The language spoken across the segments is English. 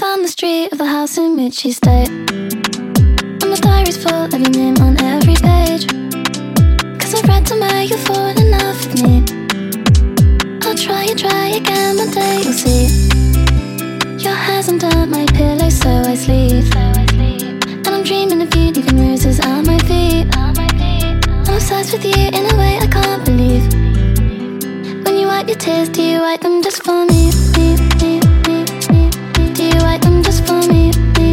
found the street of the house in which she stayed, and the diary's full of your name on every page. Cause I've read somewhere you'll fall in love with me. I'll try and try again, one day you'll see. Your hair's under my pillow so I sleep, and I'm dreaming of you leaving roses at my feet. I'm obsessed with you in a way I can't believe. When you wipe your tears, do you wipe them just for me? Do you wipe them just for me?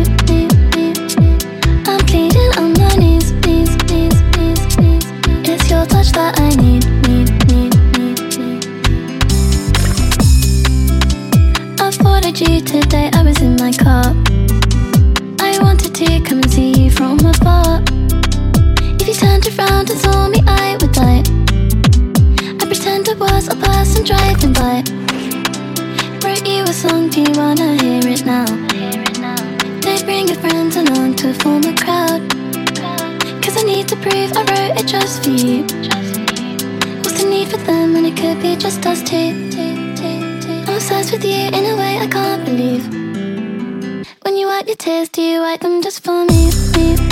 I'm pleading on my knees, please, please, please, please. It's your touch that I need. I followed you today, I was in my car. I wanted to come and see you from afar. If you turned around and saw me, I would die. I pretend I was a person driving by. Wrote you a song, do you wanna hear it now? They bring your friends along to form a crowd. Cause I need to prove I wrote it just for you. What's the need for them when it could be just us two? I'm obsessed with you in a way I can't believe. When you wipe your tears, do you wipe them just for me?